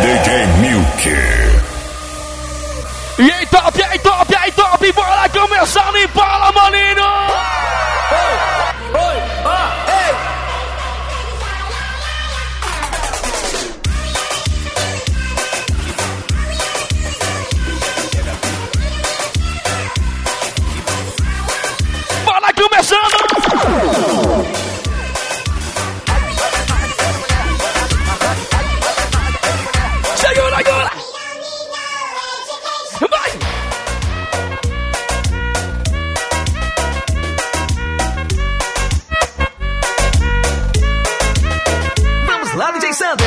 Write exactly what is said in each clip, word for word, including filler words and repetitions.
D J Milk. E aí, top, e aí, top, e aí, top. Bora começar a limpar a maninho. Oi, oi, ah, ei. Bora começando. Segura agora. Vai. Vamos lá, D J Sander.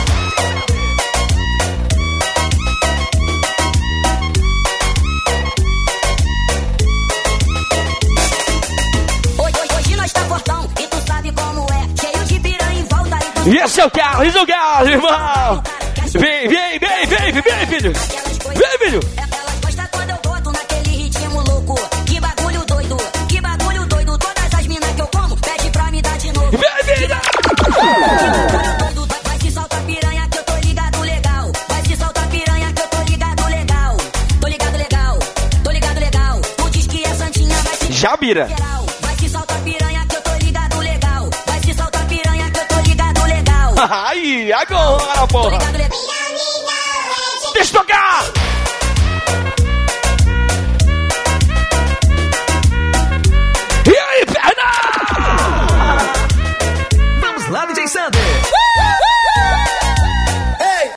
Hoje nós tá fortão e tu sabe como é. Cheio de piranha em volta e E esse é o carro, esse é o carro, irmão. Vem, vem, vem, vem, vem, filho. Vem, filho. elas gostam quando eu boto naquele ritmo louco. Que bagulho doido, que bagulho doido. Todas as minas que eu como, pede pra me dar de novo. Vem, filha. Vai se soltar piranha que eu tô ligado legal. Vai se soltar piranha que eu tô ligado legal. Tô ligado legal, tô ligado legal. Tu diz que é santinha, vai se Já vira. geral. Vai se soltar piranha que eu tô ligado legal. Vai se soltar piranha que eu tô ligado legal. Aí, agora, Tô porra. ligado legal. Deixa eu tocar. E aí, perna. Vamos lá, D J Sander. Ei.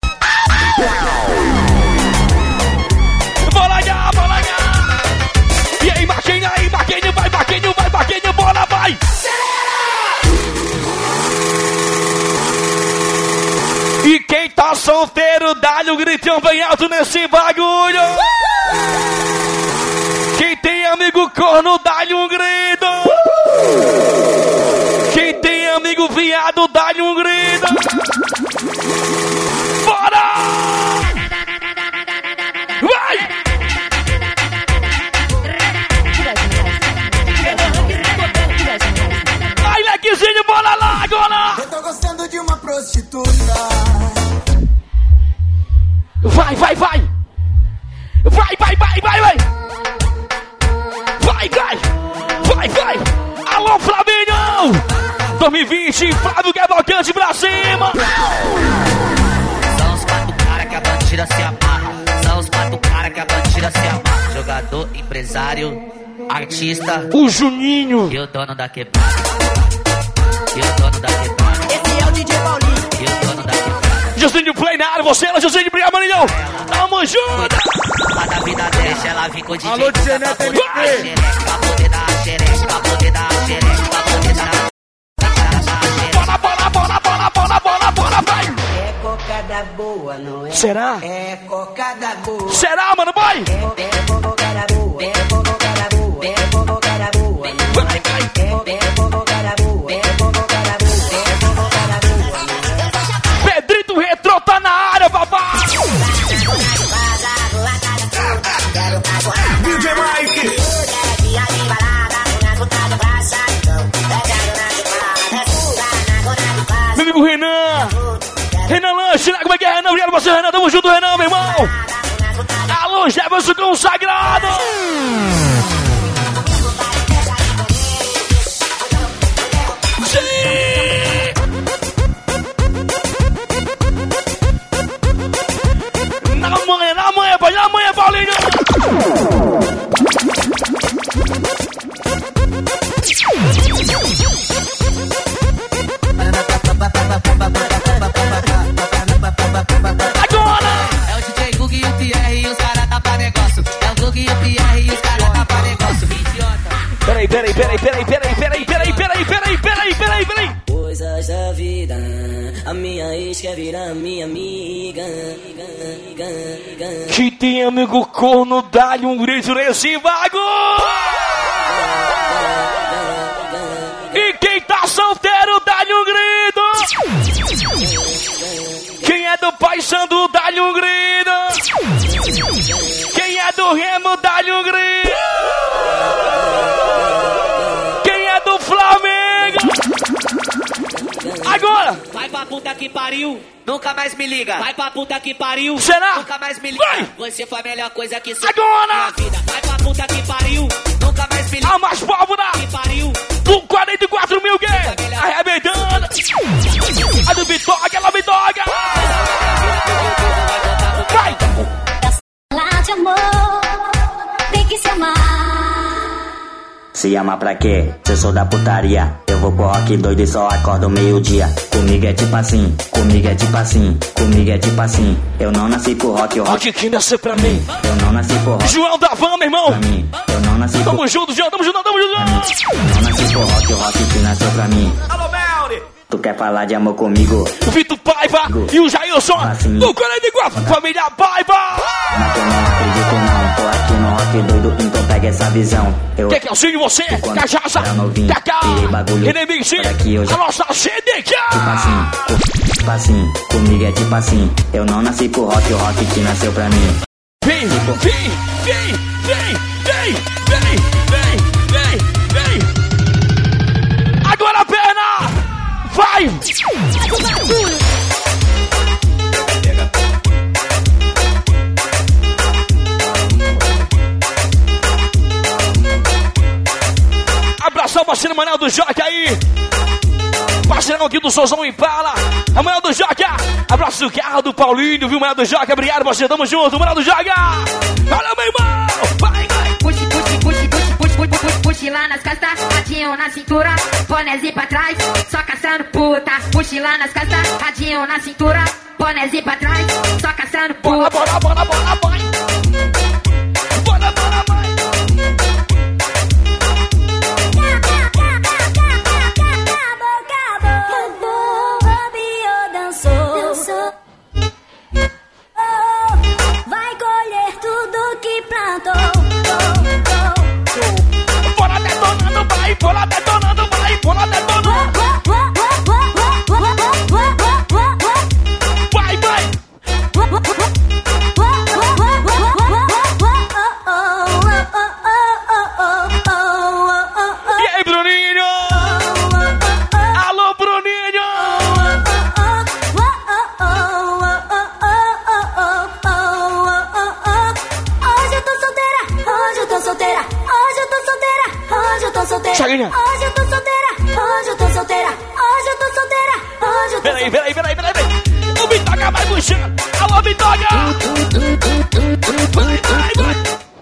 Bora lá, bora lá. E aí, Marquinhos, aí, Marquinhos, vai, Marquinhos, vai, Marquinhos, bora, vai. E quem tá solteiro, dá-lhe um gritão bem alto nesse bagulho. Quem tem amigo corno, dá-lhe um grito. Quem tem amigo viado, dá-lhe um grito. Bora! Vai! Ai, lequezinho, bora lá agora! Eu tô gostando de uma prostituta. Vai, vai, vai! Vai, vai, vai, vai, vai! Vai, vai! Vai, vai! Alô, Flavinho! dois mil e vinte, Flávio Cavalcante pra cima! São os quatro cara que a bandida se amarra. São os quatro cara que a bandida se amarra. Jogador, empresário, artista O Juninho! e o dono da quebrada. E o dono da quebrada. Esse é o D J Paulinho. E o dono da quebrada. Josinho Play na área, você, ela, Josinho Play, Marinhão! Tamo junto! A da vida deixa ela vir com o D J. Alô, D J Neto pra M P. poder dar a xereca, pra poder dar a xereca, pra poder dar a xereca, pra poder dar a Bora, bora, bora, bora, bora, bora, bora, vai! É cocada boa, não é? Será? É cocada boa. Será, mano, vai! É cocada boa. É cocada boa. É cocada boa. Vai, vai! É cocada boa. É cocada boa. É cocada boa. Pedrito Retrô tá na área, papai! D J Mike. Meu amigo Renan! Renan Lanche, né? Como é que é, Renan? Obrigado você, Renan. Tamo junto, Renan, meu irmão! Alô, Jefferson Consagrado! Sim! Na manhã, na manhã, pai, na manhã, Paulinho! Agora! É o D J Gug e o Pierre e os caras tá pra negócio. É o Gug e o Pierre e os caras tá pra negócio. Idiota. Peraí, peraí, peraí, peraí, peraí, peraí, peraí, peraí, peraí, peraí, peraí, peraí. Coisas da vida, a minha ex quer virar minha amiga. Que tem amigo corno, dá-lhe um grito nesse bagulho. E quem tá solteiro, dá-lhe um grito. Quem é do Paysandu, dá-lhe um grito. Quem é do Remo, dá-lhe um grito. Quem é do Flamengo? Agora! Vai pra puta que pariu. nunca mais me liga. Vai pra puta que pariu, Será? nunca mais me liga. Vai. Você foi a melhor coisa que Agora. na minha vida. Vai pra puta que pariu, nunca mais me liga. A mais pólvora Que pariu. com quarenta e quatro mil gays. Arrebentando. A do Bitoga, ela Bitoga. Vai. Lá de amor, tem que se amar. Se ama pra quê? Se eu sou da putaria, eu vou pro rock doido e só acordo meio-dia. Comigo é tipo assim, comigo é tipo assim, comigo é tipo assim. Eu não nasci pro rock, o rock Rock que nasceu pra mim. eu não nasci pro rock João da Van, meu irmão. pra mim. Eu não nasci pro Tamo junto, João. Tamo junto, tamo junto. eu não nasci pro rock, o rock que nasceu pra mim. Alô, Melri! Tu quer falar de amor comigo? O Vitor Paiva e o Jailson Assim. do quarenta e quatro. Família Paiva. Mas eu não acredito não, tô aqui no rock doido, então pega essa visão. Eu Quer que auxilie você? Quando Cachaça, era novinho, Cacá, tirei bagulho. Inimigos, Olha aqui, eu já- a nossa C D K. tipo assim, co- tipo assim, comigo é tipo assim. Eu não nasci pro rock, o rock que nasceu pra mim. Vem, vem, vem, vem, vem, vem, vem, vem, vem, vem. Agora a perna. Vai. Abração, parceiro Manel do Joca aí. Parceirão aqui do Sozão Impala. A Manel do Joca. Abraço do carro do Paulinho, viu, Manel do Joca? Obrigado, parceiro. Tamo junto, Manel do Joca. Valeu, meu irmão. Vai, vai. Puxe, puxe, puxe, puxe, puxe, puxe, puxe, puxe lá nas costas, radinho na cintura, bonézinho pra trás, só caçando puta. Puxe lá nas costas, radinho na cintura, bonézinho pra trás, só caçando Bora, puta. bora, bora, bora, vai. Bora, bora, vai. Vai colher tudo que plantou. Bora detonando, vai. Bora detonando, vai. Bora detonando. Vai, vai. E aí, Bruninho? Alô, Bruninho. Hoje eu tô solteira, hoje eu tô solteira, hoje eu tô solteira, hoje eu tô solteira. Chaguinha. Hoje eu tô solteira, hoje eu tô solteira, hoje eu tô solteira, hoje eu tô Peraí, peraí, peraí, peraí, peraí. O Bitoga vai puxando. Alô, Bitoga. Vai, vai, vai.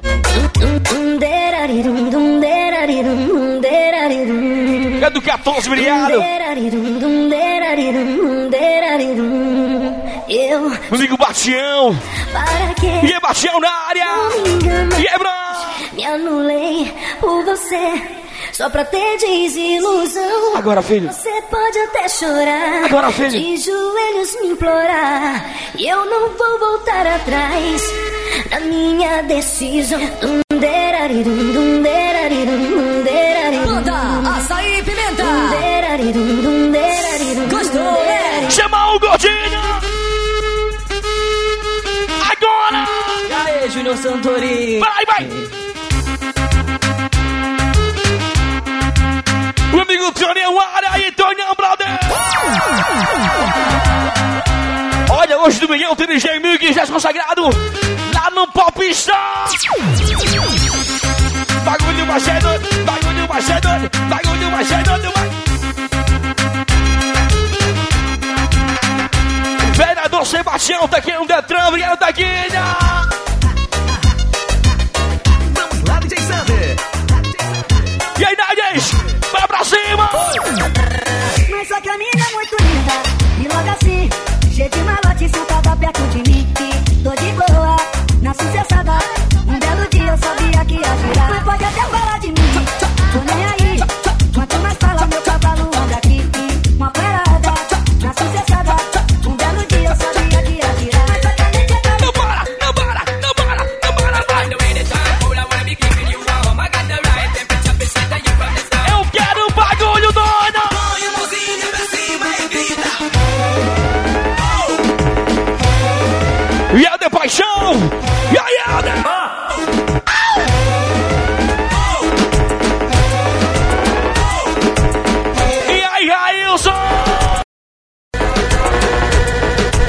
É do quatorze, obrigado. Eu, Amigo Bastião. para que E é Bastião na área. me engana, E é Bran. me anulei por você, só pra ter desilusão. Agora, filho. Você pode até chorar, Agora, filho. de joelhos me implorar, e eu não vou voltar atrás na minha decisão. Banda Açaí e Pimenta. Gostou, né? Chama o Gordinho. Agora. E aí, Júnior Santori? Vai, vai. O amigo Tonhão área e Tonhão, brother. Olha, hoje do Miguel tem D J Mil que já é consagrado lá no Popstar. Bagulho mais é doido, bagulho mais é doido, bagulho mais é doido, vai. Vereador Sebastião, tá aqui no Detran, obrigado, Taquinha. Vamos lá, D J Sander. E aí, Nades, vai pra cima. Mas só que a mina é muito linda, e logo assim, cheia de malote sentada perto de mim. Tô de boa, na sucessada, um belo dia eu sabia que ia girar. Mas pode até falar de mim, tô nem aí. Quanto mais fala, meu cavalo anda aqui. Uma parada, na sucessada, um belo dia eu sabia que ia girar. Mas só que a mente é tão Não para, não para, não para, não para, vai. Eu quero um bagulho doido. E a de paixão. E aí, Helder. E aí, Railson.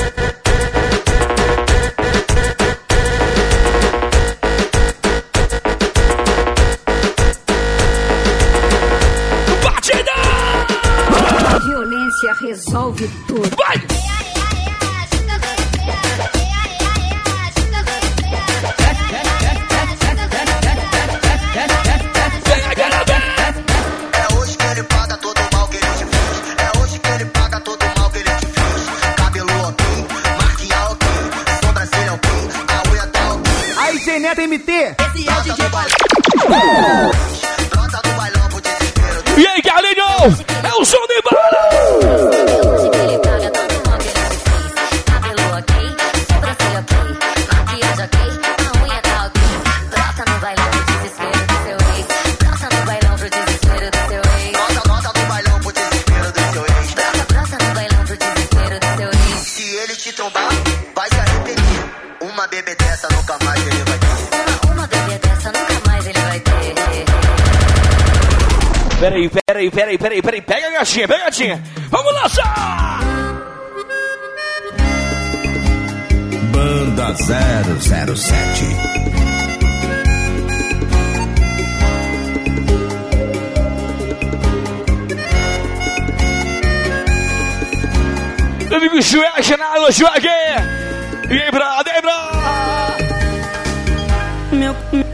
Potência resolve tudo. Vai! É hoje que ele paga todo o mal que ele te fez. É hoje que ele paga todo o mal que ele te fez. Cabelo ok, marquinha ok, sobrancelha ok, a unha tá ok. Aí, J Neto M T. Esse é o D J Bailão. Brota do bailão pro desespero. E aí, Carlinhos? É o som de bala! Hoje que ele paga todo o mal que ele te fez. Cabelo ok, sobrancelha ok, maquiagem ok, a unha tá ok. Brota no bailão pro desespero do seu ex. Brota no bailão pro desespero do seu ex. Brota, brota do bailão pro desespero do seu ex. Brota, brota no bailão pro desespero do seu ex. Se ele te trombar, vai se arrepender. Uma bebê dessa nunca mais ele vai ter. Uma, uma bebê dessa nunca mais ele vai ter. Peraí, peraí, peraí, peraí, peraí. Pega a gatinha, pega a gatinha. Vamos lançar! Banda zero zero sete. Meu amigo Joaquim, na Joaquim! E aí, brother, e aí, brother! Meu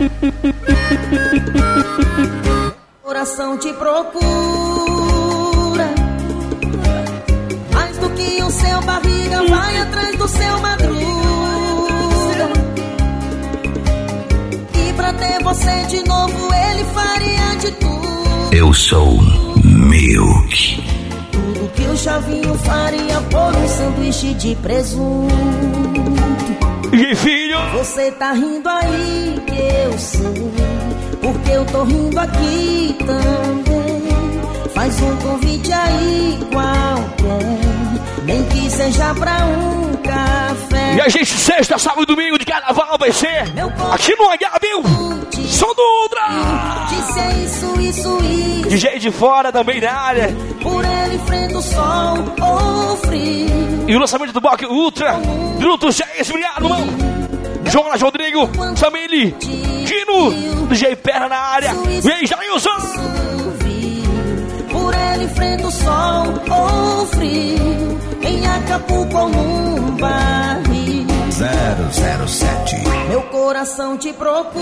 coração te procura, mais do que o seu barriga vai atrás do seu madruga. E pra ter você de novo ele faria de tudo. Eu sou Milk. Tudo que o Chavinho faria por um sanduíche de presunto. E filho? Você tá rindo aí que eu sei, porque eu tô rindo aqui também. Faz um convite aí qualquer, nem que seja pra um café. E a gente, sexta, sábado e domingo de carnaval vai ser aqui no H, viu? Som do Ultra! Disse é isso, isso, isso. D J de fora também na área. Por ele enfrenta o sol ou frio. E o lançamento do bloco Ultra, Bruto, já é esfriado, mano. Jonas Rodrigo, Sameli, Dino, D J Perna na área. E aí, Jailson! Por ele enfrenta o sol ou frio. Em Acapulco ou num barril. zero zero sete. Meu coração te procura,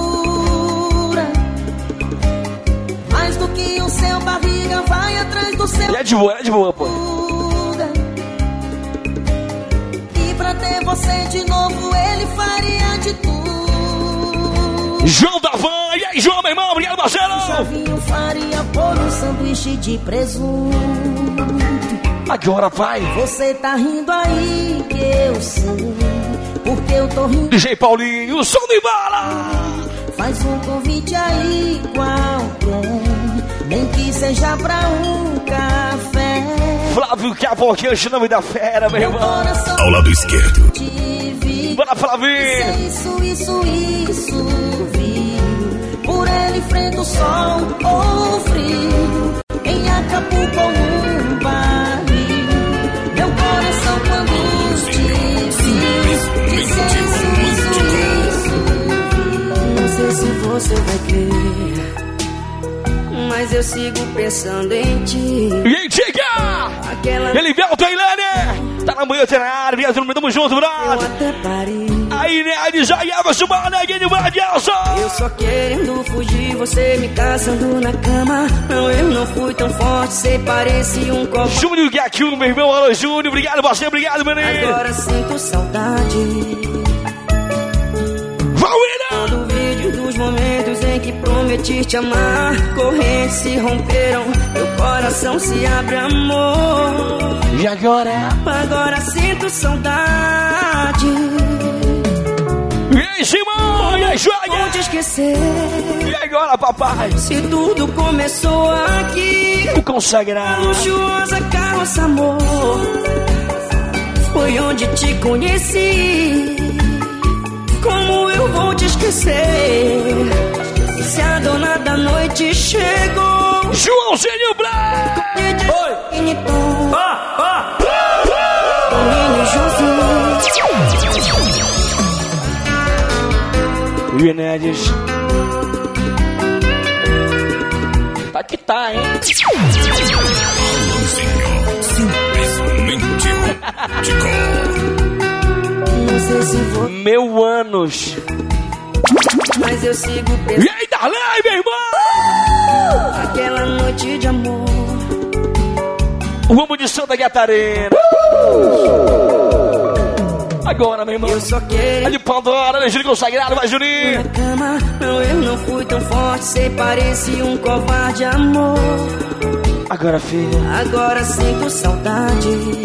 mais do que o seu barriga vai atrás do seu. É de boa, é de boa, pô. E pra ter você de novo ele faria de tudo. João da Van, e aí, João, meu irmão, obrigado, Marcelo. Chavinho faria por um sanduíche de presunto. Agora vai. Você tá rindo aí que eu sei, porque eu tô rindo. D J Paulinho, o som de bala. Faz um convite aí qualquer, nem que seja pra um café. Flávio Cavalcante, nome da fera, meu irmão. Ao lado esquerdo. Bora, Flavinho. Isso, isso, isso, viu? Por ele enfrenta o sol ou frio. Em Acapulco ou num barril. Meu coração quando te vi. Disse isso, isso, isso. Não sei se você vai crer, mas eu sigo pensando em ti. E aí, Tica! Aquela... Ele veio o Tailândia! Tá na manhã, tá na área, viado, tamo junto, brother! Eu até parei. Aí, né, aí, já ia chamar, né, de Vardielson! Eu só querendo fugir, você me caçando na cama. Não, eu não fui tão forte, você parecia um copo. Júnior Gaquinho, meu irmão, alô, Júnior, obrigado você, obrigado, menino! Agora sinto saudade. Valina! Vídeo dos momentos em que prometi te amar. Correntes se romperam, meu coração se abre, amor. E agora? Agora sinto saudade. E aí, Simão? E aí, Joga? Vou te esquecer. E agora, papai? Se tudo começou aqui, o consagrado, luxuosa carroça, amor, foi onde te conheci. Como eu vou te esquecer? Se a dona da noite chegou, Joãozinho Black! Oi! Ah, ah. E Enéas. Tá que tá, hein? Meu anos. Mas eu sigo E pensando aí, Darley, meu irmão! aquela noite de amor. O rumo de Santa Catarina. Agora, meu irmão. Eu só quero É de Pandora, energia consagrada, vai, Juninho. na cama. Não, eu não fui tão forte, sei, parecia um covarde, amor. Agora, filha. Agora sinto saudade.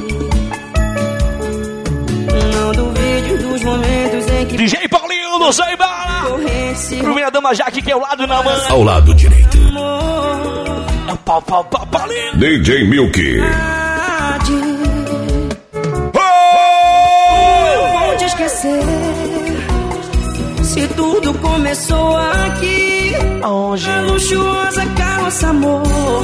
Não duvide dos momentos em que D J Paulinho do Zé Bala. corresse Primeira dama Jaque, que é o lado na mão. Ao lado direito. amor. É o pau, pau, pau, Paulinho. D J Milk. Eu vou te esquecer. Se tudo começou aqui, Aonde? a luxuosa carroça, amor,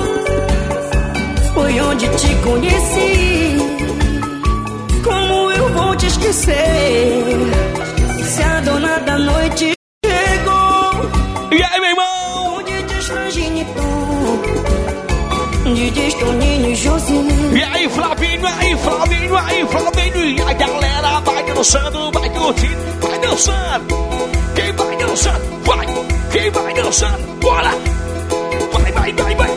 foi onde te conheci. Como eu vou te esquecer? Se a dona da noite chegou. E aí, meu irmão? O D J Frangini Tom, D J Toninho e Josinho. E aí, Flavinho, aí, Flavinho, aí, Flavinho. E a galera vai dançando, vai curtindo, vai dançando. Quem vai dançando, vai. Quem vai dançando, bora. Vai, vai, vai, vai.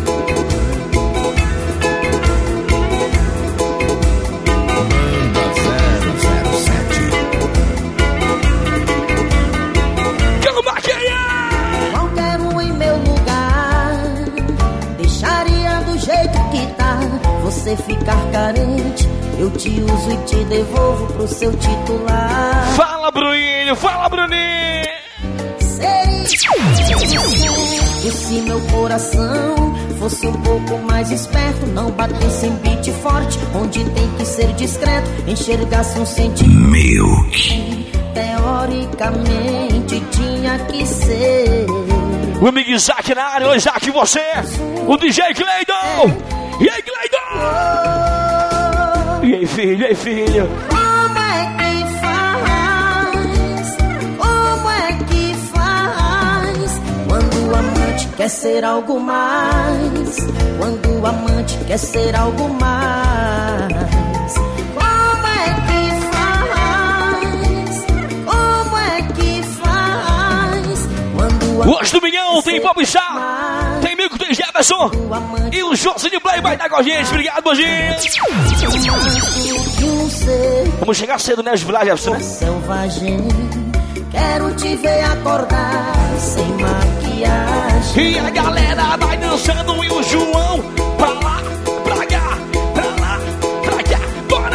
zero zero sete. Calma, quem é? Qualquer um em meu lugar deixaria do jeito que tá. Você ficar carente, eu te uso e te devolvo pro seu titular. Fala, Bruninho, fala, Bruninho. E se meu coração fosse um pouco mais esperto, não batesse em beat forte, onde tem que ser discreto, enxergasse um sentimento, Milk. teoricamente tinha que ser. O amigo Isaac na área, oi, Isaac, você. O D J Cleidon. E aí, Cleidon? E aí, filho, e aí, filho? Como é que faz? Como é que faz? Quando o amante quer ser algo mais. Quando o amante quer ser algo mais. Como é que faz? Como é que faz? Quando o Hoje do Minhão tem Bob Chá, tem Mico, tem Jefferson. E o José de Play vai estar com a gente. Obrigado, Bojinho. Vamos chegar cedo, né, Jubilá, Jefferson? Selvagem, quero te ver acordar sem maquiagem. E a galera vai dançando e o João pra lá, pra cá, pra lá, pra cá, bora!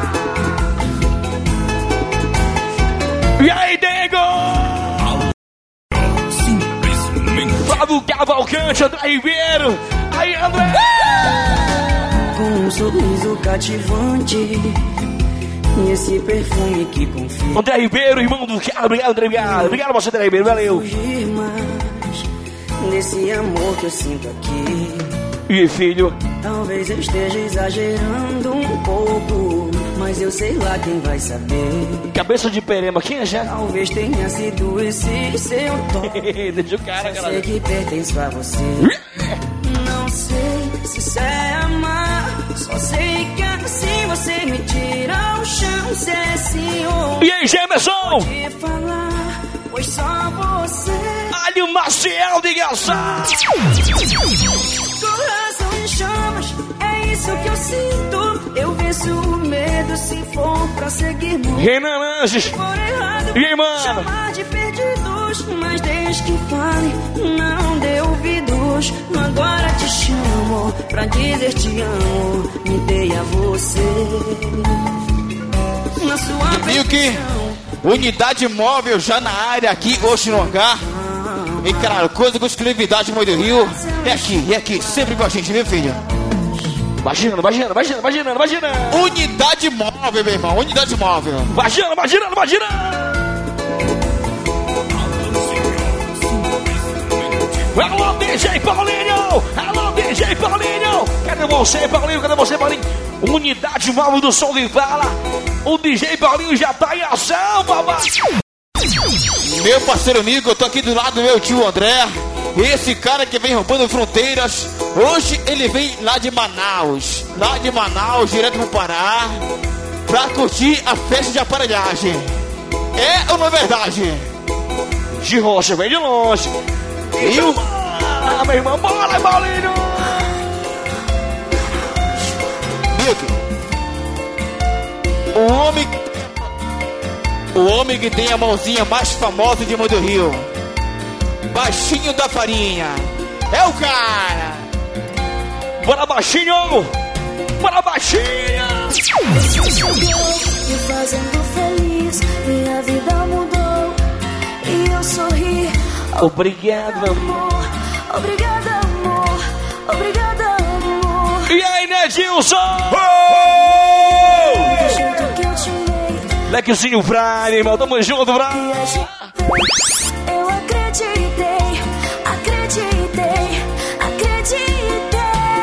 E aí, Dengo? Simplesmente. Flávio Cavalcante, André Ribeiro. Aí, André! Com um sorriso cativante e esse perfume que confia. André Ribeiro, irmão do cara. Obrigado, André. Obrigado, obrigado a você, André Ribeiro. Valeu. Fugir mais desse amor que eu sinto aqui. E aí, filho? Talvez eu esteja exagerando um pouco, mas eu sei lá quem vai saber. Cabeça de perema, quem é já? Talvez tenha sido esse seu tom. Deixa o cara, Sei cara. que pertence a você. Não sei se isso é amar, só sei que assim você me tira o chão. Se é sim ou E aí, Gemerson? de falar, pois só você. Alho Maciel de Gaçá. Coração em chamas, é isso que eu sinto. Eu venço o medo se for pra seguir muito. Renan Anjos. For errado, E aí, mano? chamar de perdidos, mas desde que fale, não dê ouvidos. Agora te chamo pra dizer te amo. Me dei a você. Na sua Milk, perfeição. unidade móvel já na área aqui, hoje no hangar. E caralho, coisa com exclusividade Moinho do Rio. É aqui, é aqui, sempre com a gente, viu, filho? Imaginando, imaginando, imaginando, imaginando, imaginando. Unidade móvel, meu irmão, unidade móvel. Imaginando, imaginando, imaginando. Alô, D J Paulinho! Alô, D J Paulinho! Cadê você, Paulinho? Cadê você, Paulinho? Unidade móvel do som de bala. O D J Paulinho já tá em ação, babá. Meu parceiro amigo, eu tô aqui do lado do meu tio André. Esse cara que vem roubando fronteiras. Hoje ele vem lá de Manaus. Lá de Manaus, direto pro Pará. Pra curtir a festa de aparelhagem. É ou não é verdade? De rocha, vem de longe. E o... Ah, meu irmão, bora, Paulinho! Milk. O homem... O homem que tem a mãozinha mais famosa de Mão do Rio. Baixinho da farinha. É o cara. Bora, baixinho! Bora, baixinho! Você chegou me fazendo feliz. Minha vida mudou e eu sorri. Obrigado, amor. Obrigada, amor. Obrigada, amor. E aí, Nedilson? Do jeito que eu te amei. Lequezinho Prime, irmão. Tamo junto, Prime. Eu acreditei, acreditei, acreditei.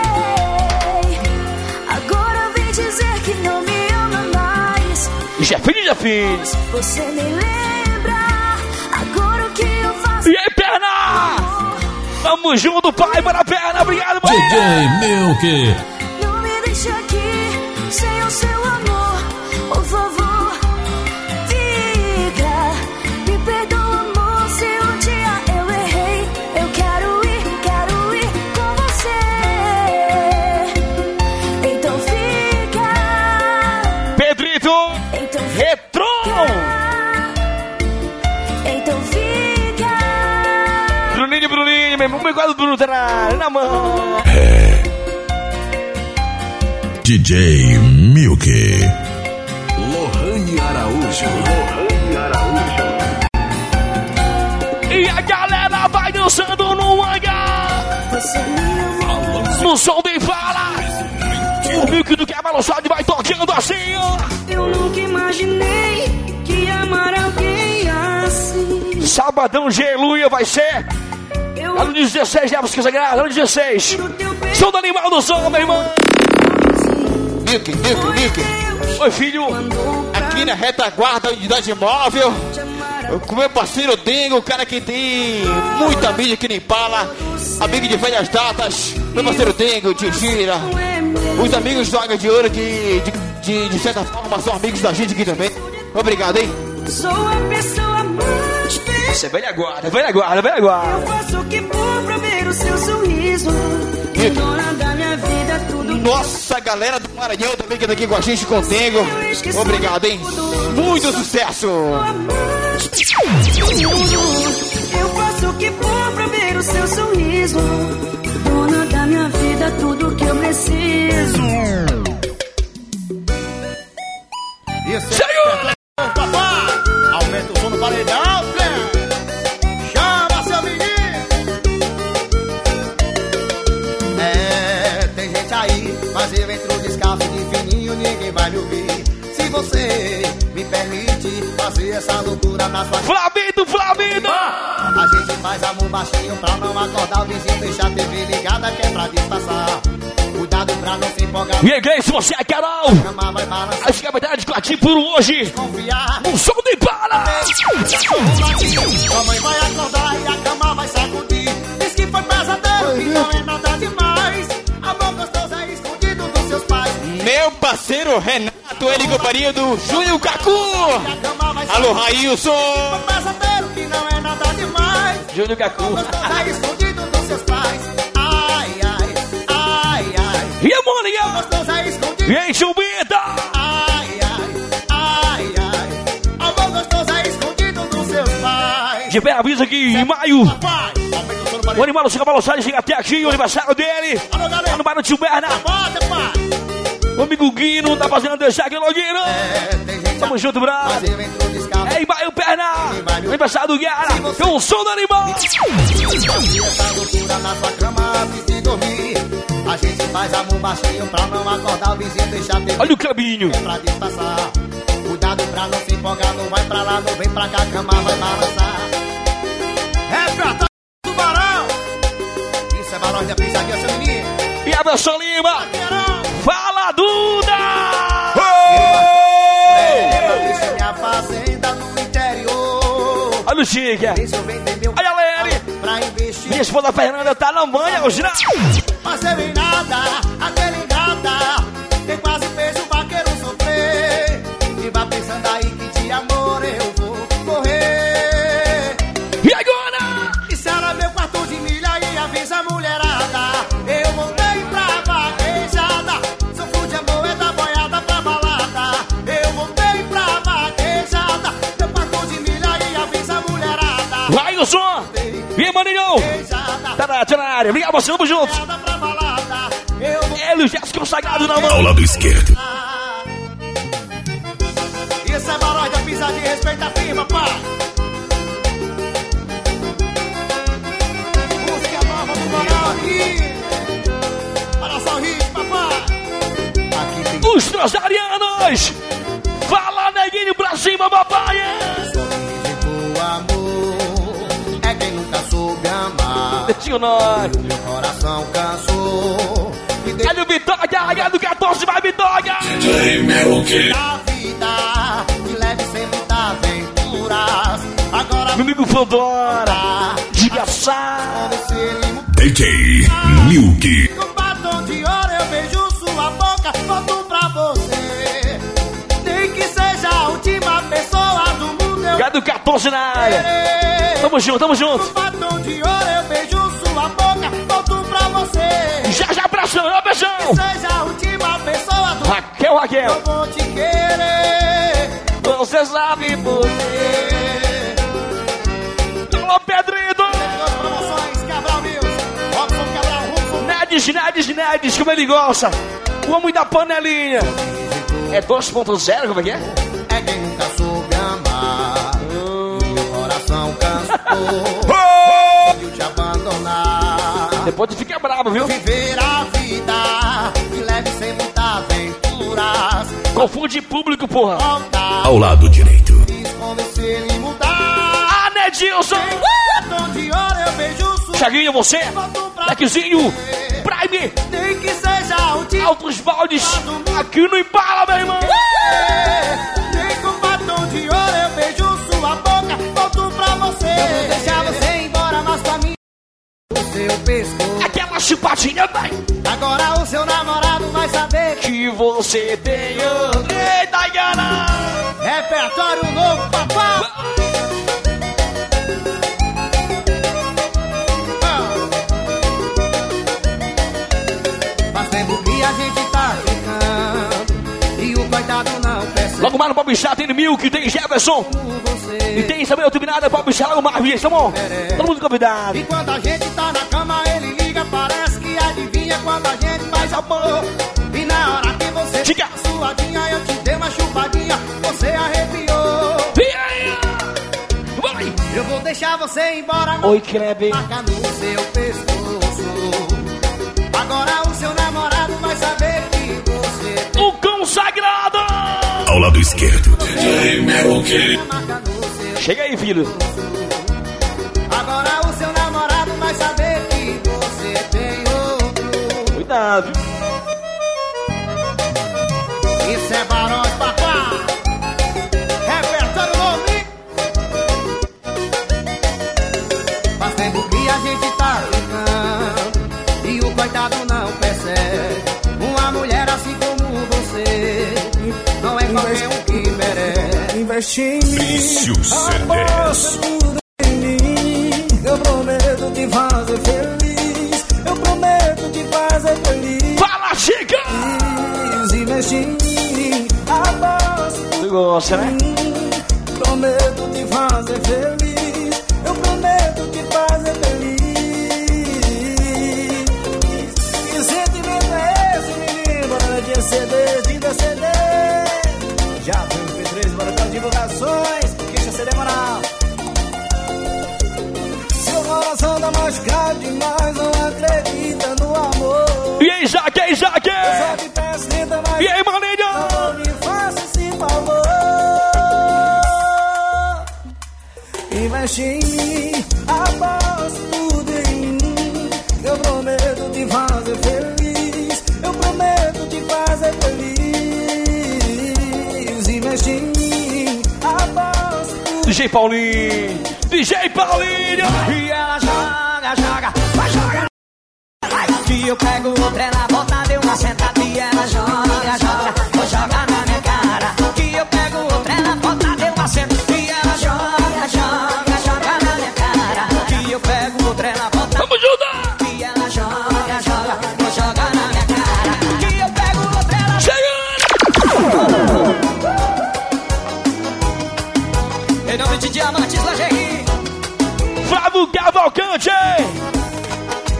Agora vem dizer que não me ama mais. Já fiz, já fiz. Você nem lembra agora o que eu faço. E aí, perna? Tamo junto, pai. Bora, perna. Obrigado, pai. D J Milk. Não me deixa aqui sem o seu amor. Por favor, fica. Me perdoa, amor, se um dia eu errei. Eu quero ir, quero ir com você. Então fica. Pedrito. Então Retrô. Então fica. Bruninho, Bruninho, meu irmão. Obrigado, Bruno. Tá na, na mão. É. D J Milk. Lohane Araújo. Lohane Araújo. E a galera vai dançando no hangar. Você me amou. No som de fala. O Milk do que é balançado vai tocando assim, ó. Eu nunca imaginei que ia amar alguém assim. Sabadão de Aleluia vai ser. Eu Ano dezesseis, né? Música sagrada. Ano dezesseis. Som do animal do som, meu irmão. Milk, Milk, Milk. Oi, filho. Aqui na retaguarda da unidade móvel, com meu parceiro Dengo, o cara que tem muita mídia aqui no Impala, amigo de velhas datas, meu parceiro Dengo, Tio Gira, os amigos do Águia de Ouro que de, de, de certa forma são amigos da gente aqui também. Obrigado, hein? sou a pessoa mais feliz. Você é velha guarda, velha guarda, velha guarda. Eu faço o que for pra ver o seu sorriso. Que dona da minha vida, tudo. Nossa, galera do Maranhão também que tá aqui com a gente, com o Dengo. Obrigado, hein? Muito sucesso! Eu faço o que for pra ver o seu sorriso. Dona da minha vida, tudo que eu preciso. Saiu! Papai, aumenta o som no paredão, Zé. Chama seu menino. É, tem gente aí, mas eu entro descalço de fininho, ninguém vai me ouvir. Se você me permite fazer essa loucura na sua... Flavindo, Flavindo! A gente faz amor baixinho pra não acordar o vizinho, deixar a T V ligada que é pra disfarçar. Cuidado pra não se empolgar. E aí, guys, você é a Carol! Cama vai balançar. As cavidades com a Tim por hoje! Confiar. O som de para! Sua mãe vai acordar e a cama vai sacudir. Diz que foi pesadelo, que não é nada demais. Amor gostoso é escondido dos seus pais. Meu parceiro Renato, ele companhia do Júnior Cacu. Alô, Railson. Foi pesadelo, que não é nada demais. Júnior Cacu. Amor gostoso é escondido dos seus pais. Ai, ai, ai, ai. E a Mônica? Gostoso é escondido. E aí, Chubita? Ai, ai, ai, ai. Amor gostoso é escondido dos seus pais. De pé, avisa que em maio Papai, aumenta o som no o paredão. animal chega balançado e chega até aqui, o aniversário dele. Alô, galera. Lá no bar do Tio Berna. Bota, pai. O amigo Guino tá fazendo deixar aqui, Loguino. É, tem gente Tamo junto, bravo. mas eu entro descalço. É em maio, perna. O aniversário do Guiara. Com o som do animal. Essa loucura na sua cama antes de dormir. A gente faz amor baixinho pra não acordar o vizinho, deixar ter Olha o caminho. é pra disfarçar. Cuidado pra não se empolgar, não vai pra lá, não vem pra cá, a cama vai balançar. É pra tubarão. Isso é barulho da pisadinha, seu menino. E a Belson Lima. Fala, Duda. Isso é minha fazenda no interior. Olha o Chique. Deixa eu vender meu Olha a Lene. pra investir. Minha esposa Fernanda tá na manha hoje, né? Mas eu em nada, aquele ingrata, tem quase fez o vaqueiro sofrer. E vai pensando aí que de amor eu vou Janete na área. Obrigado, você, tamo junto. Ele, o Jéssica, o sagrado na mão. Ao lado esquerdo. Isso é paródia, pisadinha, respeita a firma, pá. Música nova do Moral aqui. Olha só o hit, papai. Aqui tem... Os Trozarianos. Fala, neguinho, pra cima, papai. O amor é quem nunca soube amar. Deixa nós. Meu coração cansou. Olha o Vitória, olha do quatorze, vai Vitória. D J Milk. A vida me leve sem muitas aventuras. Agora meu amigo Fandora, desgraçado. D J Milk. Com batom de ouro eu beijo sua boca, volto pra você. Nem que seja a última pessoa do mundo. Eu Gado quatorze na área. Tamo junto, tamo junto. com batom de ouro eu beijo sua boca, volto pra você. Já já abração, ó beijão. Seja a última pessoa do Raquel, Raquel. eu vou te querer. Você sabe por quê. Alô, Pedrito. Promoções, Cabral News, Robson Cabral, Rufo. Nedes, Nedes, Nedes, como ele gosta. O homem da panelinha. É dois ponto zero, como é que é? É quem nunca soube amar. Meu coração cansou de te abandonar. Depois tu fica bravo, viu? Viver a vida me leve sem muitas aventuras. Confunde público, porra. Voltar, Ao lado direito. convencer e mudar. Ah, Nedilson. Batom de ouro eu beijo sua. Chaguinho, você. Lequezinho. Prime. Nem que seja a última. Altos baldes. Aqui no Impala, meu irmão. Nem com batom de ouro eu beijo sua boca, volto pra você. Eu vou deixar você ir embora, mas pra mim o seu pescoço. Aquela chupadinha, vai. Agora o seu namorado vai saber Que você tem o... Eita, gana. repertório novo, papai. Faz tempo que a gente tá ficando e o coitado não percebe. Logo mais no Bob Chá tem Milk, tem Jefferson. E tem também o Tubinada, Bob Chá, logo mais, viu? Tamo todo mundo convidado. E quando a gente tá na cama, ele liga, parece que adivinha quando a gente faz amor. E na hora que você Diga. fica suadinha, eu te dei uma chupadinha, você arrepiou. E aí? Vai. Eu vou deixar você ir embora, Oi, Kleber. marca no seu pescoço. Agora o seu namorado vai saber que você tem O consagrado. Ao lado esquerdo. D J Milk. marca no seu. Chega aí, filho. Agora o seu namorado vai saber que você tem outro. Cuidado. Isso é barão de papá. Repertório novo, hein? Faz tempo que a gente tá ficando e o coitado não percebe. Uma mulher assim como você não é qualquer um que merece. Investe em mim, Vícios aposta tudo em mim. Eu prometo te fazer feliz. Eu prometo te fazer feliz. Fala, Chica. Investe em mim, aposta Tu gosta, né? em mim. Prometo te fazer feliz. Eu prometo te fazer feliz. Que sentimento é esse, menino? Bora de C D, de C D. Já foi o P três, bora com divulgações. Queixa C D moral. Seu coração tá machucado demais, não acredita no amor. E aí, Jaque, e aí, Jaque. Eu só te peço, tenta mais. E aí, maninho. Não me faça esse favor. Investe em mim, aposta tudo em mim. Eu prometo te fazer feliz. Eu prometo te fazer feliz. Investe em mim, aposta tudo. D J Paulinho. D J Paulinho. E ela joga, joga, vai jogar. Que eu pego outra, ela volta, deu uma sentada. E ela joga, joga, vou jogar na minha cara. Que eu pego outra, ela volta, deu uma sentada. E ela joga, joga, joga na minha cara. Que eu pego outra, ela volta. Vamos junto. Que ela joga, joga, vou jogar na minha cara. Que eu pego outra, ela Chegando. Em nome de Diamantes Lingerie. Flávio Cavalcante.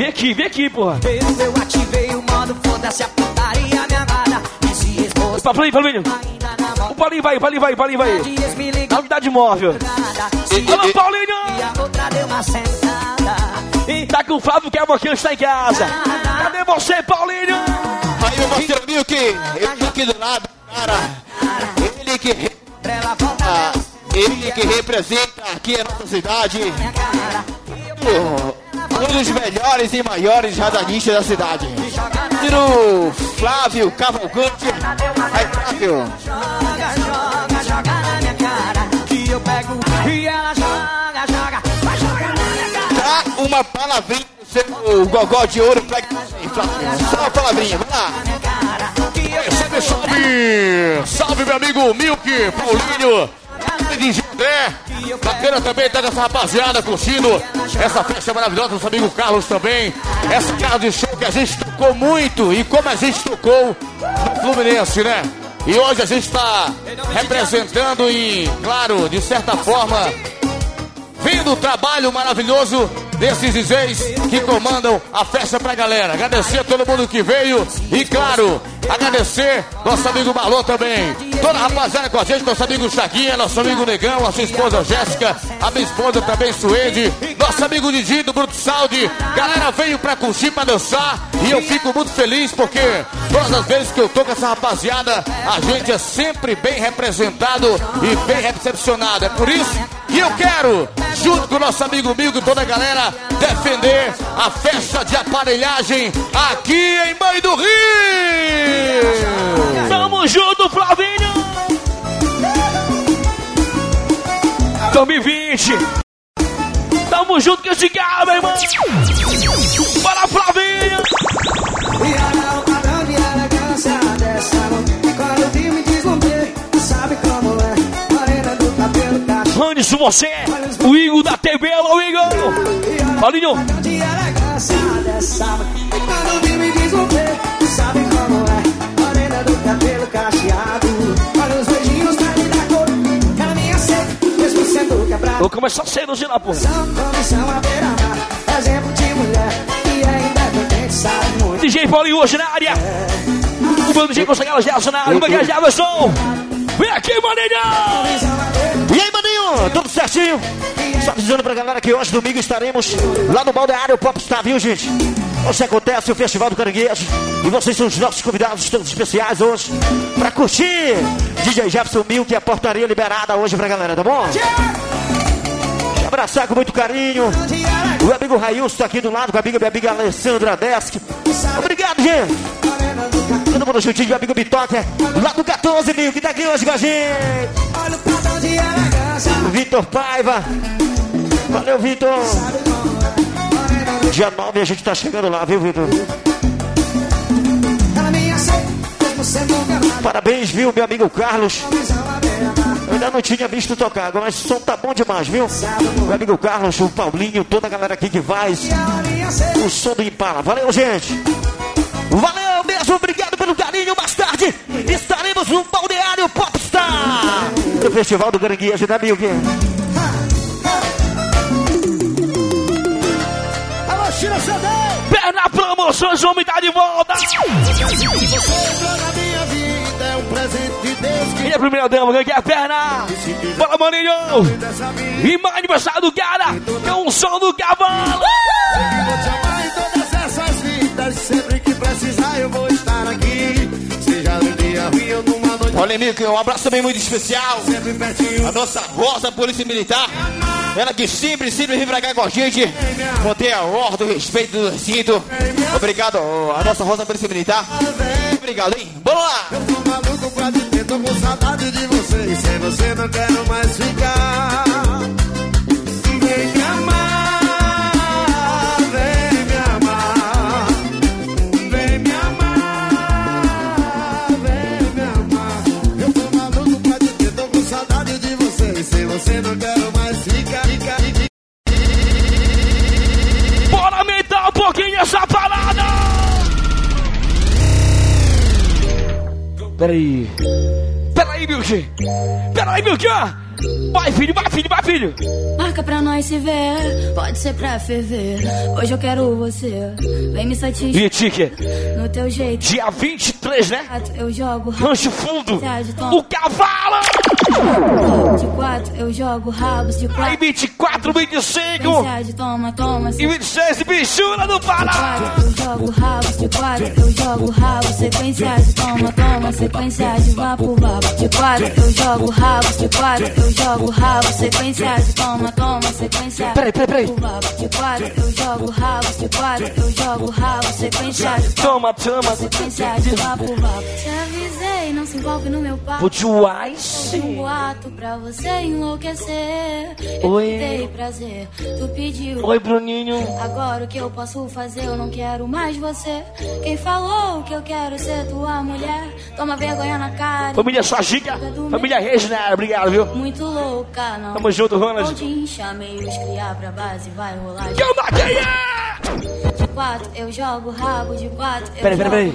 Vem aqui, vem aqui, porra. Eu ativei o modo, foda-se a putaria, minha gata. E se esposa Paulinho, Paulinho. O Paulinho vai, o Paulinho vai, o Paulinho vai. Na unidade móvel. Alô, Paulinho! e a outra deu uma sentada. E Tá com o Flávio que é o que está em casa. Cadê você, Paulinho? Aí, meu parceiro Milk, eu tô aqui do lado, cara. Ele que, ah, ele que representa aqui a nossa cidade. Um dos melhores e maiores radanistas da cidade. Tiro Flávio Cavalcante. Aí, Flávio. joga, joga, joga na minha cara. Que eu pego e ela joga, joga. Vai jogar na minha cara. Dá uma palavrinha pro seu gogó de ouro pra Flávio. Só uma palavrinha, vai lá. Salve, salve! Salve, meu amigo Milk, Paulinho, de André. Bacana também, tá nessa rapaziada curtindo essa festa maravilhosa, nosso amigo Carlos também. Essa casa de show que a gente tocou muito e como a gente tocou no Fluminense, né? E hoje a gente tá representando e, claro, de certa forma, vendo o trabalho maravilhoso desses D Js que comandam a festa pra galera. Agradecer a todo mundo que veio e, claro, agradecer nosso amigo Marlon também. Toda a rapaziada com a gente, nosso amigo Chaguinha, nosso amigo Negão, a sua esposa Jéssica, a minha esposa também, Suede, nosso amigo Didi do Bruto Saúde. Galera veio pra curtir, pra dançar e eu fico muito feliz porque todas as vezes que eu tô com essa rapaziada, a gente é sempre bem representado e bem recepcionado. É por isso que eu quero, junto com o nosso amigo Milk e toda a galera, defender a festa de aparelhagem aqui em Mãe do Rio. Tamo junto, Flavinho! dois mil e vinte. Tamo junto com esse cara, meu irmão. Bora, Flavinho! E olha o padrão de elegância dessa noite. Quando vi me deslumbrei, sabe como é? Morena do cabelo cachorro. Anderson, você, o Igor da T V, alô, Igor! Paulinho! De elegância dessa noite. Quando vi me deslumbrei, sabe como é? Morena do cabelo cacheado. Olha os beijinhos pra lhe dar cor. Ela me aceita, mesmo sendo quebrado. Vou começar cedo hoje lá, pô. Comissão à beira-mar, exemplo de mulher que é independente, sabe muito. D J Paulinho hoje na área. O meu D J consegue elas Gelson na área. O Bagagem Everson. Vem aqui, maninho! E aí, maninho? Tudo certinho? Só dizendo pra galera que hoje, domingo, estaremos lá no Balneário Popstar, viu, gente? Hoje acontece o Festival do Caranguejo e vocês são os nossos convidados todos especiais hoje pra curtir D J Jefferson Milk e a portaria liberada hoje pra galera, tá bom? Abraçar com muito carinho o amigo Railson tá aqui do lado, com a amiga, minha amiga Alessandra Desk. Obrigado, gente. Todo mundo juntinho, meu amigo Bitoca, lá do quatorze mil, que tá aqui hoje com a gente. O Vitor Paiva. Valeu, Vitor. Dia nove a gente tá chegando lá, viu, Vitor? Parabéns, viu, meu amigo Carlos. Eu ainda não tinha visto tocar, agora mas o som tá bom demais, viu? Meu amigo Carlos, o Paulinho, toda a galera aqui que faz o som do Impala. Valeu, gente. Valeu mesmo, obrigado pelo carinho. Mais tarde estaremos no Balneário Popstar, no Festival do Caranguejo, né, Milk? Alô, China C D! Perna Promoções, homem tá de volta! É um presente de Deus. E a primeira dama, quem quer a perna? Bora, maninho! E mais aniversário do cara, com o som do cavalo! Vou te amar em todas essas vidas. Sempre que precisar eu vou estar aqui. Seja no dia ruim ou numa noite. Olha, Milk, um abraço também muito especial. Sempre pertinho. A nossa Rosa Polícia Militar. Ela que sempre, sempre vem pra cá com a gente. Manter a ordem, o respeito do recinto. Obrigado, a nossa Rosa Polícia Militar. Obrigado, hein? Vamos lá! Eu tô maluco pra te ter, tô com saudade de você. E sem você não quero mais ficar. Vem me amar, vem me amar. Vem me amar, vem me amar. Eu tô maluco pra te ter, tô com saudade de você. E sem você não quero mais ficar, ficar, ficar. Bora aumentar um pouquinho essa parada! Peraí. Peraí, Milk. Peraí, Milk. Vai, filho, vai, filho, vai, filho. Marca pra nós se ver, pode ser pra ferver. Hoje eu quero você, vem me satisfazer. E tique, no teu jeito. dia vinte e três, né? Eu jogo Rancho Fundo, o cavalo. De quatro, eu jogo rabos de quatro. Aí vinte e quatro, vinte e cinco. Toma, toma. E vinte e seis, bichura do Pará. Eu jogo rabos de quatro, eu jogo rabos. Sequência de toma, toma. Sequência de vapo, vapo. De quatro, eu jogo rabos. De quatro, eu jogo rabos. Sequência de toma, toma. Sequência. Peraí, peraí, peraí. De quatro, eu jogo rabos. De quatro, eu jogo rabos. Sequência de toma, toma. Sequência de vapo, vapo. Te avisei, não se envolve no meu papo. Put your eyes. Um boato pra você enlouquecer. Eu Oi. dei prazer, tu pediu. Oi, Bruninho. Agora o que eu posso fazer? Eu não quero mais você. Quem falou que eu quero ser tua mulher? Toma vergonha na cara. Família Sua Giga, família Regina, obrigado, viu? Muito louca, não. Tamo junto, Ronald. Onde chamei os criar pra base, vai rolar. Que eu matei! De quatro, eu jogo rabo, de quatro. Peraí, peraí, peraí.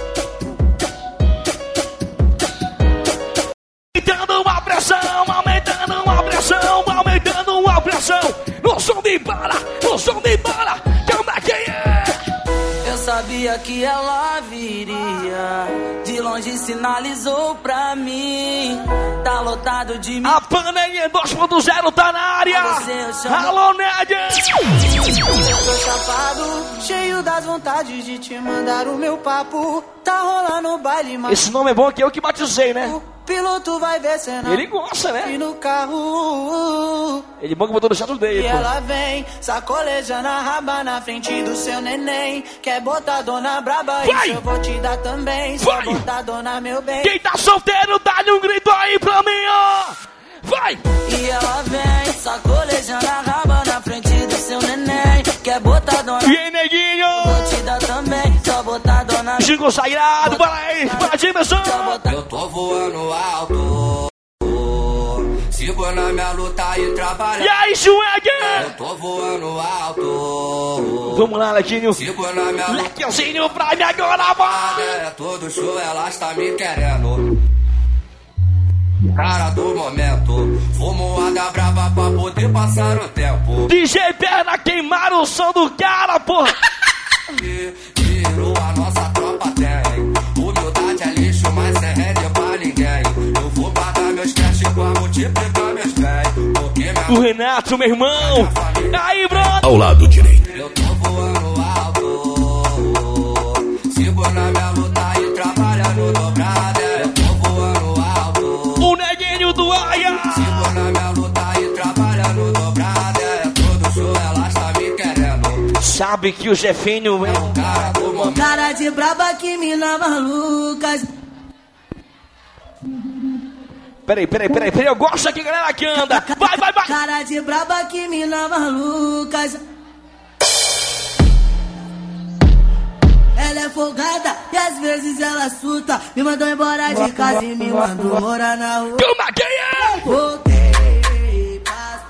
Aumentando a pressão, aumentando a pressão, aumentando a pressão. No som de bala, no som de bala. Como é que é? Eu sabia que ela viria. De longe sinalizou pra mim. Tá lotado de mim. A Panelli dois ponto zero tá na área. Alô, Ned! Eu tô chapado, cheio das vontades de te mandar o meu papo. Tá rolando o baile, mas esse nome é bom que eu que batizei, né? o piloto vai ver cena. Ele gosta, né? E no carro. Ele bom que botou no chato dele, E pô. ela vem, sacolejando a raba na frente do seu neném. Quer botar dona braba, vai. Isso eu vou te dar também. Vai. Só botar dona meu bem. Quem tá solteiro, dá-lhe um grito aí pra mim, ó! Vai! E ela vem, sacolejando a raba na frente do seu neném. Quer botar dona... E aí, neguinho? Vou te dar também, só botar dona... Chico Sagrado, bora aí, bora Jameson! Eu tô voando alto, sigo na minha luta e trabalhando. E aí, Schwagger? Eu tô voando alto. Vamos lá, Lequinho. Sigo na minha luta. Lequinhozinho pra mim agora, vai! É todo show, ela está me querendo. Cara do momento, fumo água brava pra poder passar o tempo. D J Perna queimaram o som do cara, porra! E virou a nossa tropa tem. Humildade é lixo, mas sem rende pra ninguém. Eu vou pagar meus cash pra multiplicar meus bens. O Renato, meu irmão! Aí, brother! Ao lado direito. Eu tô voando alto, sigo na minha luta e trabalhando dobrada. Eu tô voando alto. O neguinho do Aia! Sigo na minha luta e trabalhando dobrada. É todo show, ela está me querendo. Sabe que o Jefinho é um cara do momento. Cara de braba que mina malucas. Peraí, peraí, peraí, peraí, eu gosto aqui, galera, que anda. Vai, vai, vai. Cara de braba que mina malucas. Ela é folgada e às vezes ela surta. Me mandou embora de casa e me mandou morar na rua. Como é que é? Voltei, paz.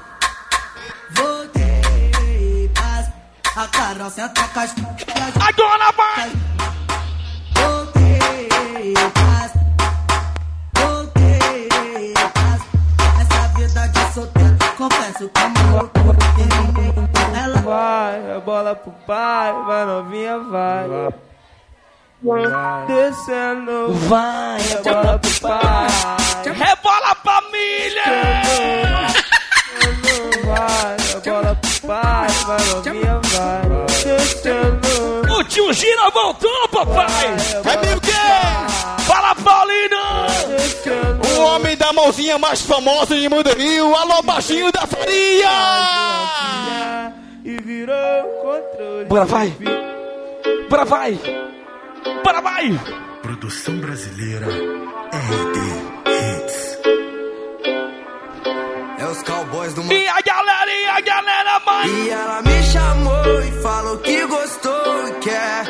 Voltei, paz. A Carol senta a casca. Agora vai. Voltei, paz. Voltei, paz. Essa vida de solteiro, confesso que é uma loucura. Terminei com ela. Vai, a bola pro pai, vai novinha, vai. Vai. Descendo. Vai, a bola pro pai. Rebola família! Vai, a bola pro pai, vai novinha, vai. Descendo. O tio Gira voltou, papai! É meio que? Fala, Paulino! O homem da mãozinha mais famosa de Mundo Rio, alô, baixinho da faria! E virou controle. Bora, vai! Bora, vai! Bora, vai! Produção brasileira R D Hits. É os cowboys do... E a galera, e a galera, mãe! E ela me chamou e falou que gostou e quer.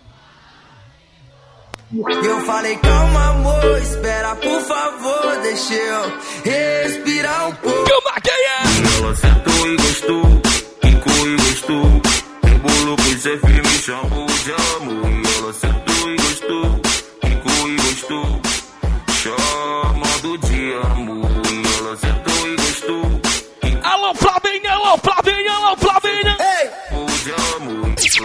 E eu falei, calma amor, espera por favor, deixa eu respirar um pouco. Como é que é? Ela sentou e gostou, quicou e gostou. Embolou com esse filme, chamou de amor. E ela sentou e gostou, quicou e gostou. Chamando de amor. E ela sentou e gostou.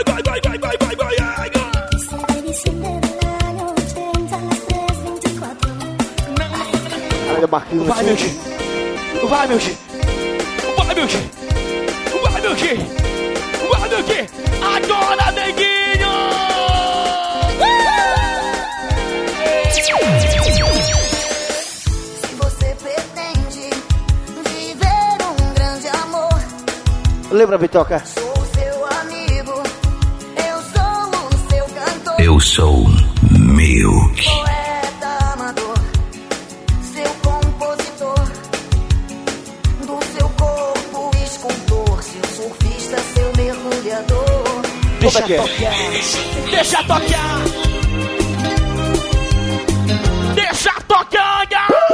vai, vai, vai, vai, vai, vai, vai, vai. Olha, Marquinhos. Vai, meu tio. Vai, meu tio. Vai, meu tio. Vai, meu tio. Vai, meu tio. Agora, neguinho. Se você pretende viver um grande amor, lembra, Bitoca? sou seu amigo, eu sou o seu cantor. Eu sou Milk. Poeta amador, seu compositor, do seu corpo escultor, seu surfista, seu mergulhador. Deixa tocar. Deixa tocar. Deixa tocar.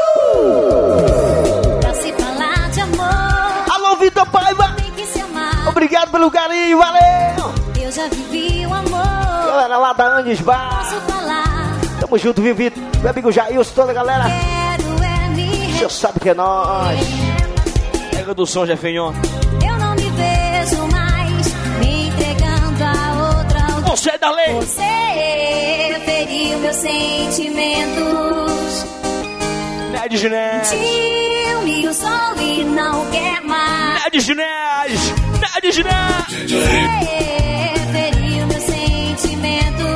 Pra se falar de amor, Alô, Vitor Paiva. tem que se amar. Obrigado pelo carinho, valeu. Eu já vivi o amor. Galera lá da Andes Bar. Posso falar. Tamo junto, viu, Vitor? Meu amigo Jailson, toda a galera. Quero é me Você sabe que é nós. Pega do som, Jefinho. Eu não me vejo mais me entregando a outra alguém. Você é da lei. Você feriu meus sentimentos. Ned Ginés. Tio-me o sol e não quer mais. Ned Ginés. Ned Ginés. Você feriu meus sentimentos.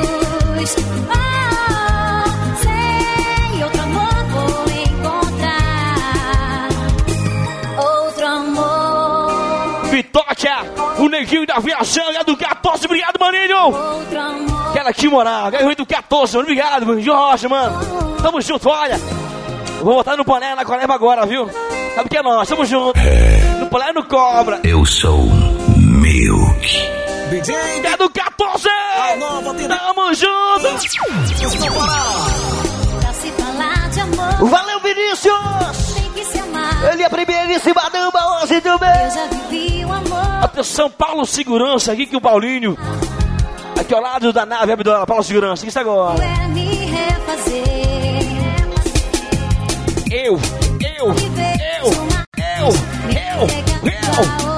Oh, sei, outro amor vou encontrar. Outro amor. Vitória. O neguinho da aviação é do quatorze. Obrigado, maninho. Outro amor. Quero aqui morar. Ganhei do quatorze, mano. Obrigado, mano. De Rocha, mano. Tamo junto, olha. Eu vou botar no boné na coleba agora, viu? Sabe que é nós, tamo junto. No boné e no cobra. Eu sou Milk. É do quatorze! Tamo junto! Pra se falar de amor, Valeu, Vinícius! tem que se amar. Ele é primeiríssima dama hoje também. Eu já vivi o amor. Atenção, Paulo Segurança, aqui que o Paulinho. Aqui ao lado da nave, Abdôla, Paulo Segurança, isso agora. É me refazer. Eu, eu, eu, eu, eu, eu.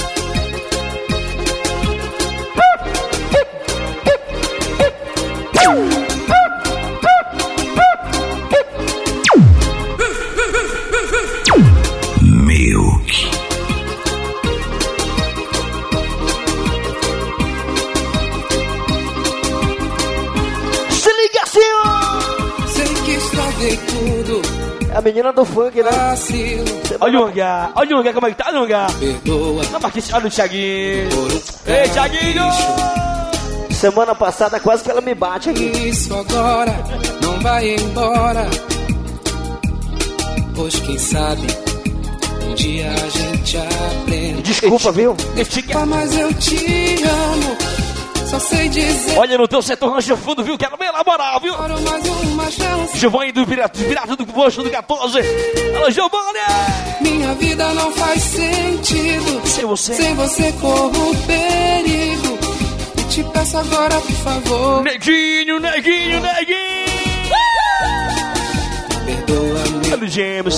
Milk. Se liga assim, ó. Sei que estraguei tudo. A menina do funk, né? Vacilo. Olha o lugar, olha o lugar, como é que tá, olha o lugar. Perdoa. Não, Marquinhos, olha o Thiaguinho. Ei, Thiaguinho! Semana passada quase que ela me bate aqui. Isso agora não vai embora. Pois quem sabe um dia a gente aprende. Desculpa, viu? Ah, mas eu te amo. Só sei dizer. Olha no teu setor rancho fundo, viu? Quero bem na moral, viu? Quero mais uma chance. Giovanni do Pirata, Pirata do Posto do quatorze. Alô, Giovanni! Minha vida não faz sentido. Sem você. Sem você corro perigo. E te peço agora, por favor. Neguinho, neguinho, neguinho! Perdoa-me. Olha o James.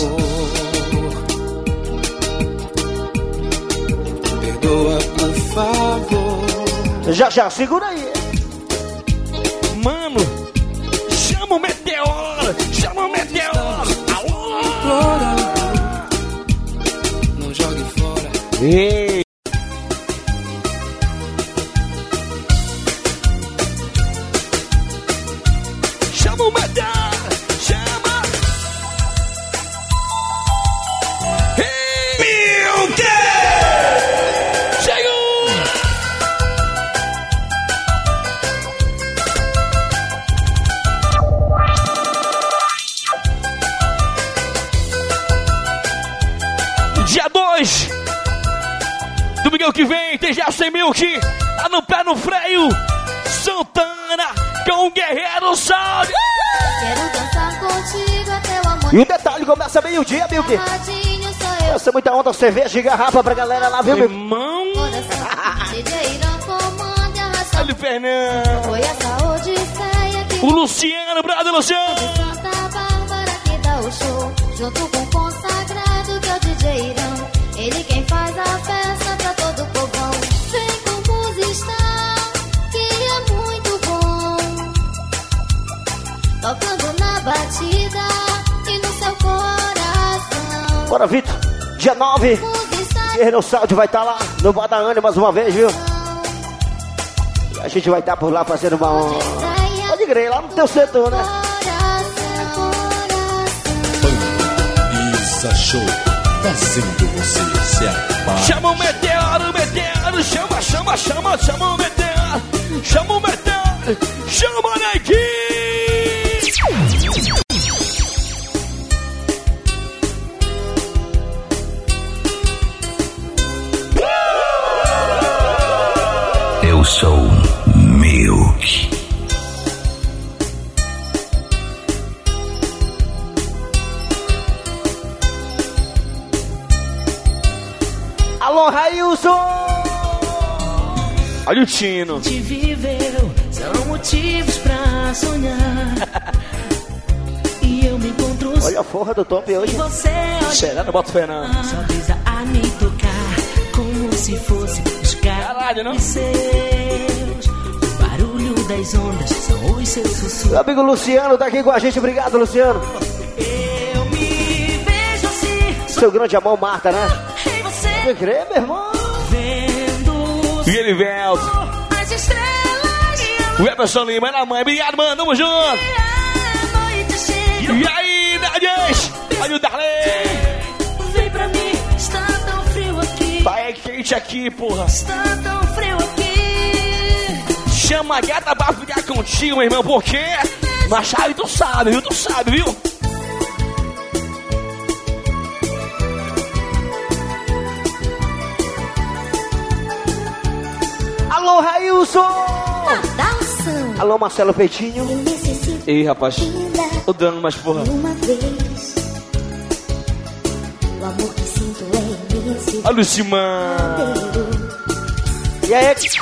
Perdoa, por favor. Já, já, segura aí. Mano, chama o meteoro! Chama o meteoro! Flora, não jogue fora. Ei! Chama o meteoro! Chama! Ei! Milk! Chegou! Dia dois, domingo que vem, tem já cem mil que tá no pé no freio. Santana com o Guerreiro Salve. Quero dançar contigo até o amor. E o detalhe começa meio-dia, Milk. Tadinho, sou eu. Essa é muita onda, cerveja e garrafa pra galera lá, viu, Milk? Irmão, Coração, D J Irã comanda a raça. olha o Fernando. Foi essa odisseia que O Luciano, brother Luciano. Santa Bárbara que dá o show. Junto com o consagrado que é o D J Irã. Ele quem faz a festa pra todo o povão. Vem com música, na batida e no seu coração. Bora, Vitor. Dia nove. Guerreiro Saúde vai estar lá no Bar da Anne mais uma vez, viu? E a gente vai estar por lá fazendo uma... Pode crer, lá no teu setor, né? Isa Show, fazendo você se apaixonar. Chama o meteoro, meteoro, chama, chama, chama, chama o meteoro, chama o meteoro, chama a Nike. Eu sou Milk. Alô, Railson! Olha o Tino. Te viveu, são motivos pra sonhar. E eu me encontro. Olha a forra do top hoje. Será no Boto Fernando? Só brisa a me tocar, como se fosse buscar. Caralho, não? Seus. O barulho das ondas são os seus sussurros. Meu amigo Luciano tá aqui com a gente. Obrigado, Luciano. Eu me vejo assim. Seu grande amor, Marta, né? Em você. Pode crer, meu irmão. E ele Velto. As estrelas. O Emerson Lima, na mãe. Obrigado, mano. Tamo junto. E aí, Dadias? Olha o Darley. Vem pra mim, está tão frio aqui. Vai quente aqui, porra. Está tão frio aqui. Chama a gata pra ficar contigo, meu irmão. Por quê? Machado, tu sabe, viu? Tu sabe, viu? Alô, Railson! Alô, Marcelo Peitinho. Ei, rapaz. Tô dando mais porra. Uma vez, o amor que sinto é imenso. Olha o Simão. E aí? Dessa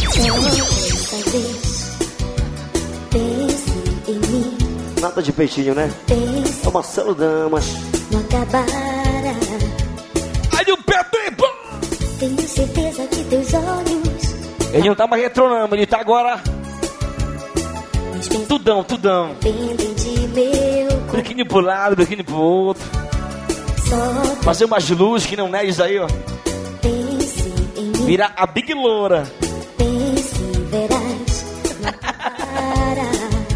vez, pense em mim. Nada de peitinho, né? É o Marcelo Damas. Não acabará. Olha o Pepe. Tenho certeza que teus olhos. Ele não tá mais retronando, ele tá agora. Tudão, tudão. Pendem de meu corpo. Biquíni pro lado, biquíni pro outro. Só Fazer umas luzes que não nedes aí, ó. pense em mim. Virar a Big Loura. Pense, verás. Não acabará.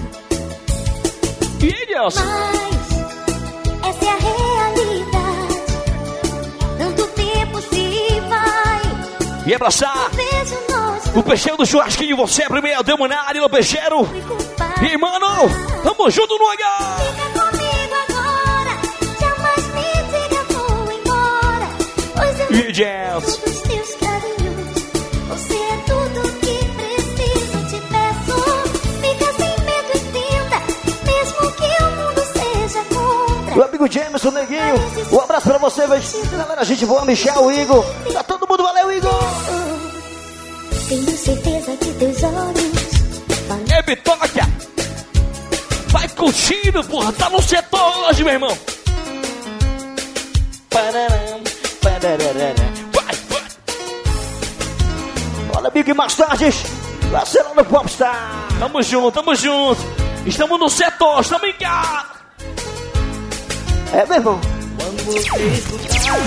E aí, Nelson? Mas essa é a realidade. Tanto tempo se vai. E abraçar Vejo nós. o peixeiro do churrasquinho, você é primeiro, deu na área, o peixeiro. E mano, tamo junto no H. Fica comigo agora. Jamais me diga vou embora. Pois eu E Jess. dos teus carinhos. Você é tudo que preciso, te peço. Fica sem medo e tenta, mesmo que o mundo seja contra. Meu amigo Jameson, Neguinho. Um abraço pra você, velho. Galera, a gente voa, Michel, o Igor. Tá todo mundo, valeu, Igor. Tenho certeza que teus olhos. É Vitória. Vai curtindo, porra. Tá no setor hoje, meu irmão. Pararam, pararam. Vai, vai. Olha, Big mais tarde. Vai ser lá no Popstar. Tamo junto, tamo junto. Estamos no setor, estamos em casa. É, meu irmão. Quando você escutar,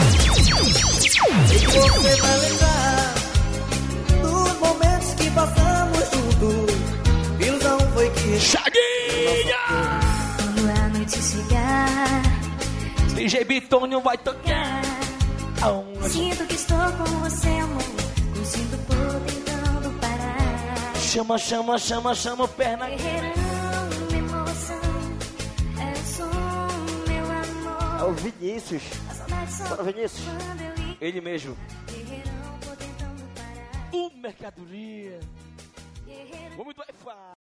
você vai lembrar dos momentos que passamos juntos. Ilusão foi que... Chaguinha! Quando a noite chegar, D J Bitônio vai tocar. sinto que estou com você, amor. Me sinto por tentando parar. Chama, chama, chama, chama o perna. Guerreirão, minha emoção. É o som, meu amor. É o Vinícius. A saudade só Bora, Vinícius. quando eu ir. Ele mesmo. Guerreirão, vou tentando parar. O mercadoria. Guerreirão. Vamos do Wi-Fi.